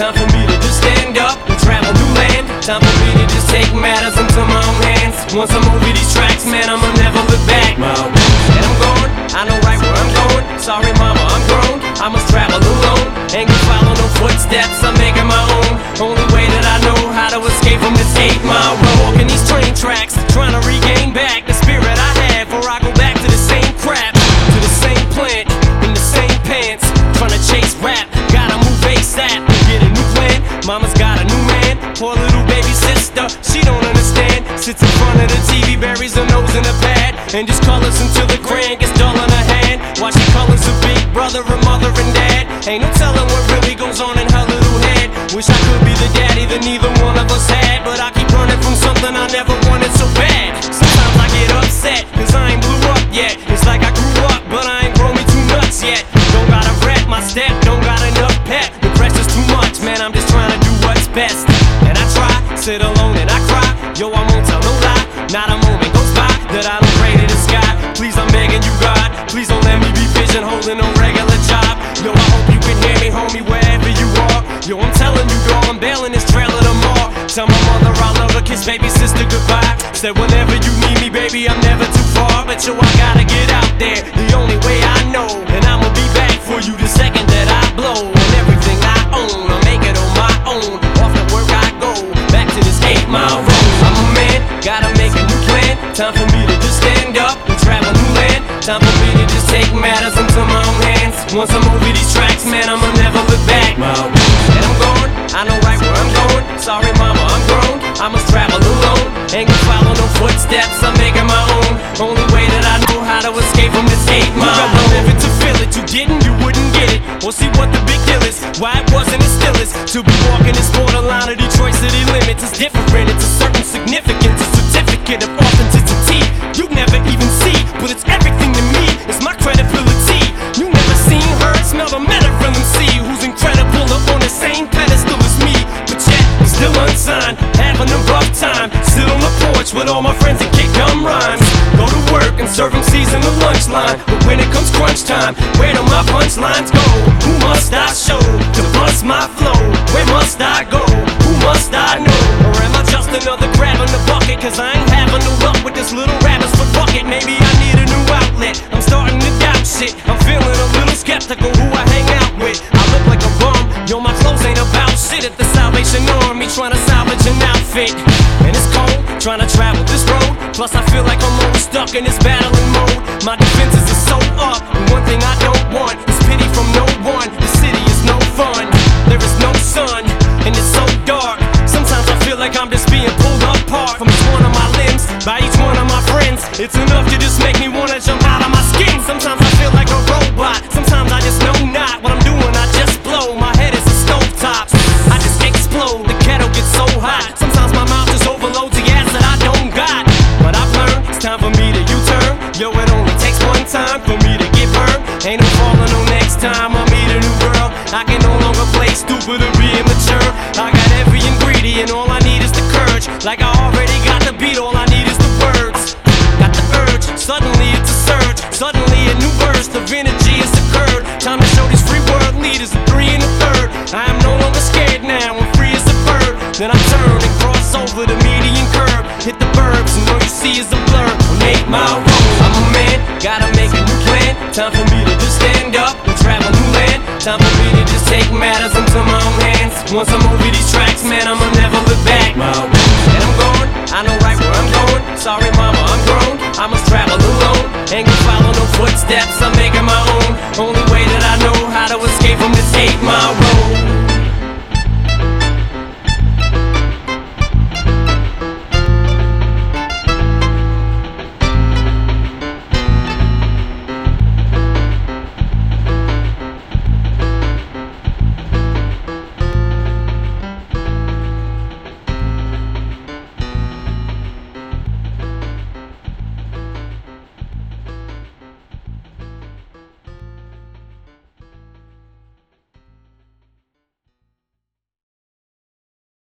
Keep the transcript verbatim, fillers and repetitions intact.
Time for me to just stand up and travel new land. Time for me to just take matters into my own hands. Once I'm over these tracks, man, I'ma never look back. My and I'm going, I know right where I'm going. Sorry mama, I'm grown, I must travel alone. Ain't gonna follow no footsteps, I'm making my own. Only way that I know how to escape from this eight mile road. Walking these train tracks, trying to regain back the spirit I had before I go back to the same crap, to the same plant, in the same pants, trying to chase rap. Gotta move ASAP and get a new plan. Mama's got a new man, poor little baby sister, she don't understand. Sits in front of the T V, buries her nose in a pad, and just colors until the crayon gets dull in her hand. While she colors a big brother, her mother and dad. Ain't no telling what really goes on in her little head. Wish I could be the daddy that neither one of us had, but I keep running from something I never wanted so bad. Sometimes I get upset, cause I ain't blew up yet. It's like I grew up, but I ain't grown me too nuts yet. Don't gotta rap my step, don't got enough pep. The pressure's too much, man, I'm just trying to do what's best. And I try, sit alone and I cry. Yo, I won't tell no lie, not a moment goes by that I don't pray to the sky. Please, I'm begging you, God, please don't let me be pigeonholed in no regular job. Yo, I hope you can hear me, homie, wherever you are. Yo, I'm telling you, girl, I'm bailing this trailer tomorrow. Tell my mother I love her, kiss baby sister goodbye. Said whenever you need me, baby, I'm never too far. But yo, I gotta get out there, the only way I know. And I'ma be back for you the second that I blow. And everything I own, I'll make it on my own. Off the work I go, back to this eight mile road. I'm a man, gotta make a new plan. Time for me to just stand up and travel new land. Time for me to just take matters into my own hands. Once I'm over these tracks, man, I'ma never look back. And I'm going, I know right where I'm going. Sorry mama, I'm grown, I must travel alone. Ain't gonna follow no footsteps, I'm making my own. Only way that I know how to escape from this eight mile. You gotta live it to feel it, you didn't, you wouldn't get it. Or see what the big deal is, why it wasn't as still is. To be walking this borderline of Detroit city limits is different, it's a certain significance, a certificate of authenticity. You never even see, but it's everything to me, it's my credibility. You never seen, heard, smelled, or met a real M C who's incredible or on the same pedestal as me. But yet, I'm still unsigned, having a rough time. Sit on the porch with all my friends and kick gum rhymes. Go to work and serve M Cs in the lunch line. But when it comes crunch time, where do my punchlines go? Who must I show to bust my flow? Where must I go? Who must I know? Or am I just another crab in the bucket? Cause I ain't having no luck with this little rabbit's foot bucket. Maybe I need a new outlet, I'm starting to doubt shit. I'm feeling a little skeptical who I hang out with. I look like a bum, yo, my clothes ain't about shit. At the Salvation Army trying to salvage an outfit. And it's cold, trying to travel this road. Plus I feel like I'm always stuck in this battling mode. My defenses are so up, and one thing I don't want is pity from no one. The city is no fun, there is no sun, and it's so dark. Sometimes I feel like I'm just being pulled apart from each one of my limbs, by each one of my friends. It's enough to just make me wanna jump out of my skin. Sometimes I feel like a robot, sometimes I just know not what I'm doing, I just blow. My head is a stovetop, I just explode, the kettle gets so hot. Sometimes my mouth just overloads the gas that I don't got. But I've learned, it's time for me to U-turn. Yo, it only takes one time for me to get burned. Ain't no falling on next time I meet a new girl. I can no longer play stupid or be immature. I got every ingredient, all I need is the courage. Like I already got the beat, all I need is the words. Got the urge, suddenly it's a surge. Suddenly a new burst of energy has occurred. Time to show these free world leaders a three and a third. I am no longer scared now, I'm free as a bird. Then I turn and cross over the median curve. Hit the burbs and all you see is a blur on eight mile road. I'm a man, gotta make a new plan. Time for me to just stand up and travel new land. Time for me to just take matters into my own hands. Once I'm over these tracks, man, I'ma never look back. And I'm going, I know right where I'm going. Sorry mama, I'm grown, I must travel alone. Ain't gonna follow no footsteps, I'm making my own. Only way that I know how to escape from this eight mile road.